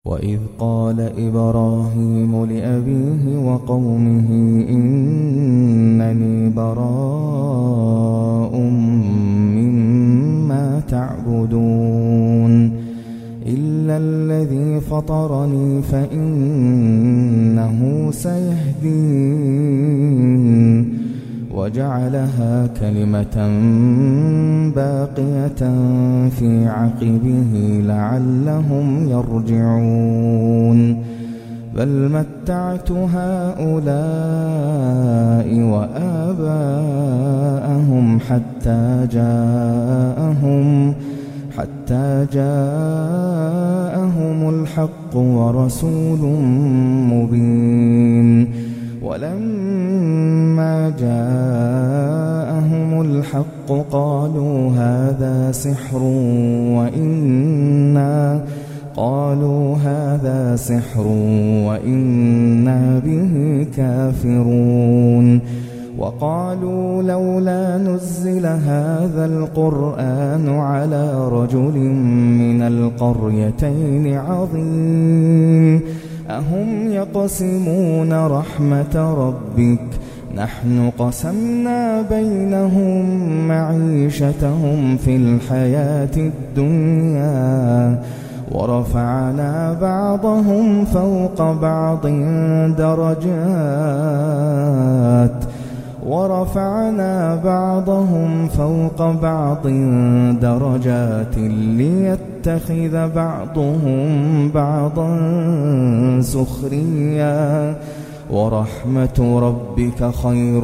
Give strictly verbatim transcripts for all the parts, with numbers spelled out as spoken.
وإذ قال إبراهيم لأبيه وقومه إنني براء مما تعبدون إلا الذي فطرني فإنه سيهدين وجعلها كلمة باقية في عقبه لعلهم يرجعون بل متعت هؤلاء وآباءهم حتى جاءهم حتى جاءهم الحق ورسول مبين ولما جاءهم الحق قالوا هذا سحر وإنا قالوا هذا سحر وإنا به كافرون وقالوا لولا نزل هذا القرآن على رجل من القريتين عظيم أهم يقسمون رحمة ربك نحن قسمنا بينهم معيشتهم في الحياة الدنيا ورفعنا بعضهم فوق بعض درجات ورفعنا بعضهم فوق بعض درجات ليتخذ بعضهم بعضا سخريا ورحمة ربك خير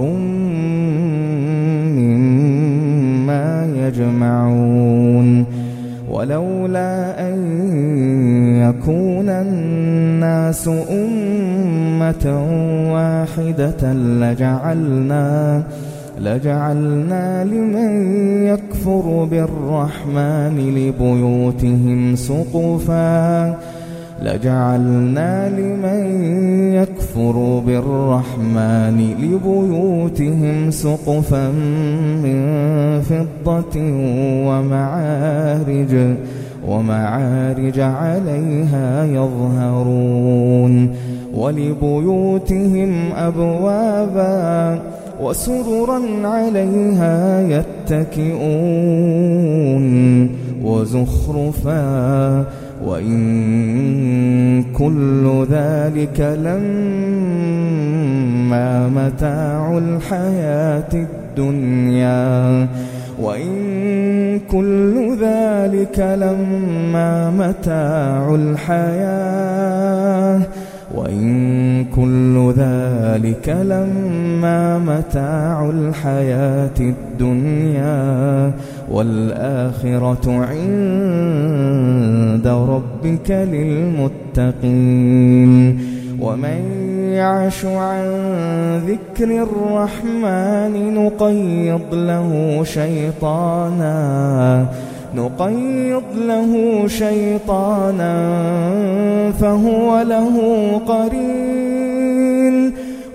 مما يجمعون ولولا أن يكون الناس أمة واحدة لجعلنا لجعلنا لمن يكفر بالرحمن لبيوتهم سقفا لجعلنا لمن يكفر بالرحمن لبيوتهم سقفا من فضة ومعارج ومعارج عليها يظهرون ولبيوتهم أبوابا وسررا عليها يتكئون وزخرفا وإن كل ذلك لما متاع الحياة الدنيا وإن كل ذلك لما متاع الحياة وإن كل ذلك لما متاع الحياة الدنيا والآخرة عند ربك للمتقين ومن يعش عن ذكر الرحمن نقيض له شيطانا نقيض له شيطانا فهو له قرين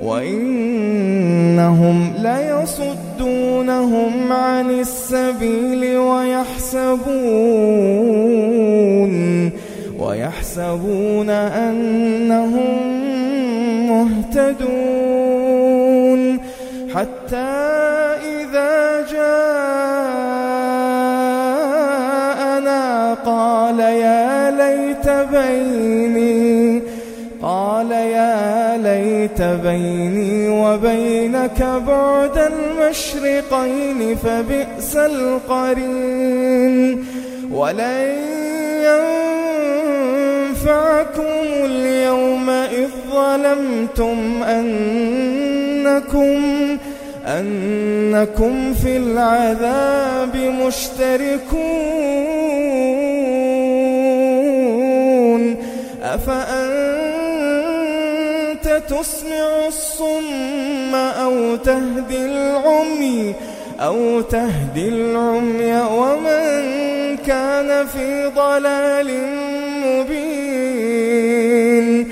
وإنهم ليصدونهم عن السبيل ويحسبون ويحسبون أنهم مهتدون حتى إذا جاءنا قال يا ليت بيني قال يا ليت بيني وبينك بعد المشرقين فبئس القرين ولن ينفعكم اليوم إذ ظلمتم أنكم أنكم في العذاب مشتركون أفأنت تسمع الصم أو تهدي العمي أو تهدي العمي ومن كان في ضلال مبين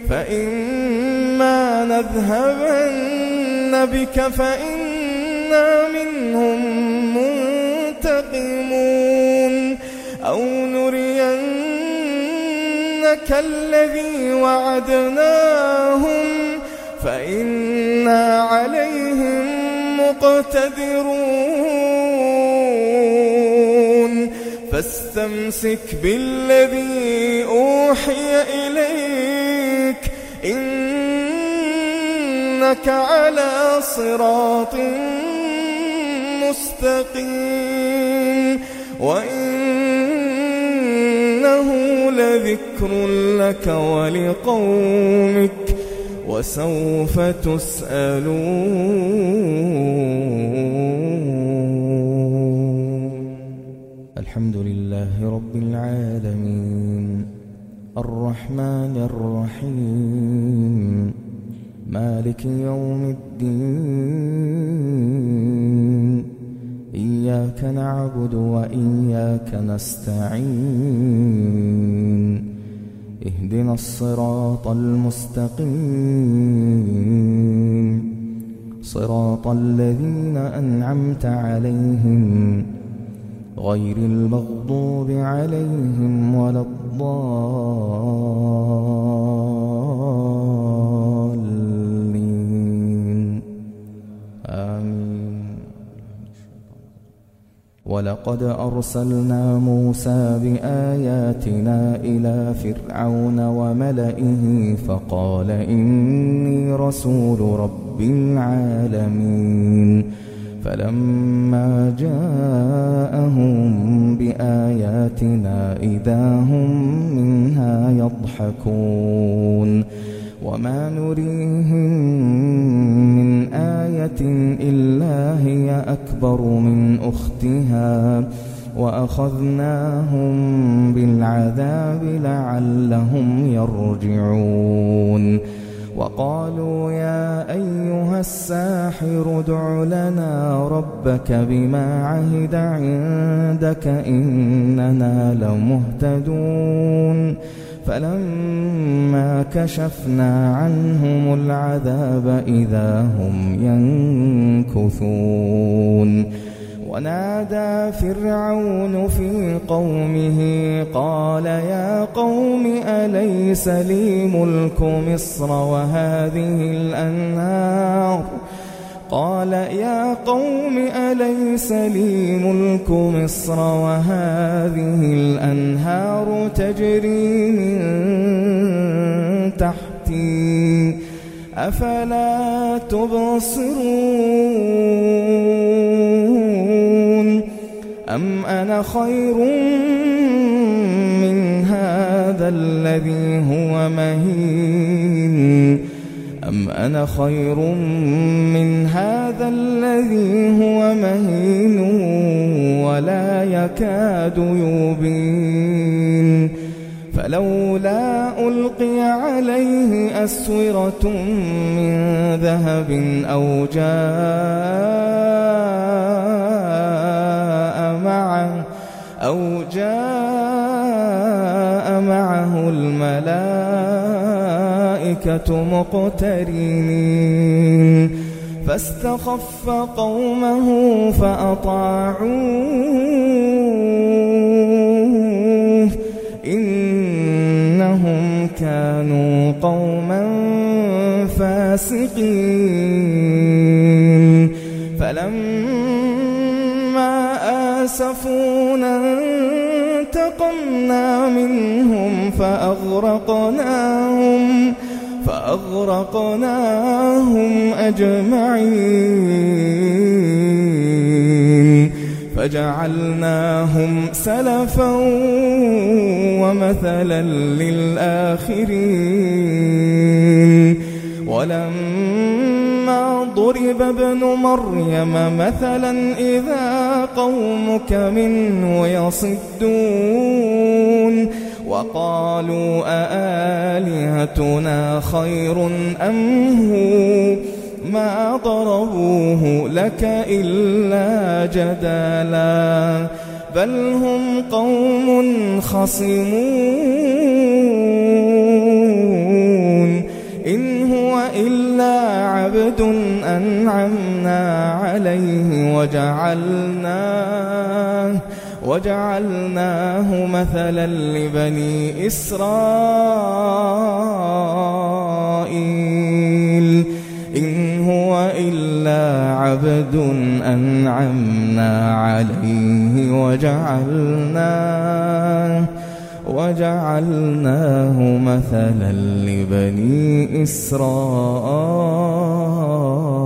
فإما نذهبن بك فإنا منهم منتقمون أو نرينك كالذي وعدناهم فإنا عليهم مقتدرون فاستمسك بالذي أوحي إليك إنك على صراط مستقيم وإنه لذكر لك ولقومك وسوف تسألون. الحمد لله رب العالمين الرحمن الرحيم مالك يوم الدين إياك نعبد وإياك نستعين اهدنا الصراط المستقيم صراط الذين أنعمت عليهم غير المغضوب عليهم ولا الضالين آمين. ولقد أرسلنا موسى بآياتنا إلى فرعون وملئه فقال إني رسول رب العالمين فلما جاءهم بآياتنا إذا هم منها يضحكون وما نريهم من آية إلا هي أكبر من أختها وأخذناهم بالعذاب لعلهم يرجعون وقالوا يا أيها الساحر ادع لنا ربك بما عهد عندك إننا لمهتدون فلما كشفنا عنهم العذاب إذا هم ينكثون ونادى فرعون في قومه قال يا قوم أليس لي ملك مصر وهذه الأنهار قال يا قوم أليس لي ملك مصر وهذه الأنهار تجري من تحتي أفلا تبصرون أم أنا خير من هذا الذي هو مهين أم أنا خير من هذا الذي هو مهين ولا يكاد يبين فلولا ألقي عليه أسورة من ذهب أو جاء معه أو جاء معه الملائكة مقترنين فاستخف قومه فأطاعوه إنهم كانوا قوما فاسقين فلما آسفونا انتقمنا منهم فأغرقناهم فأغرقناهم أجمعين فجعلناهم سلفا ومثلا للآخرين ولما ضرب ابن مريم مثلا إذا قومك منه يصدون وقالوا أآلهتنا خير أم هو ما ضربوه لك إلا جدالا بل هم قوم خصمون إن هو إلا عبد أنعمنا عليه وجعلناه وجعلناه مثلا لبني إسرائيل إن هو إلا عبد أنعمنا عليه وجعلناه وجعلناه مثلا لبني إسرائيل.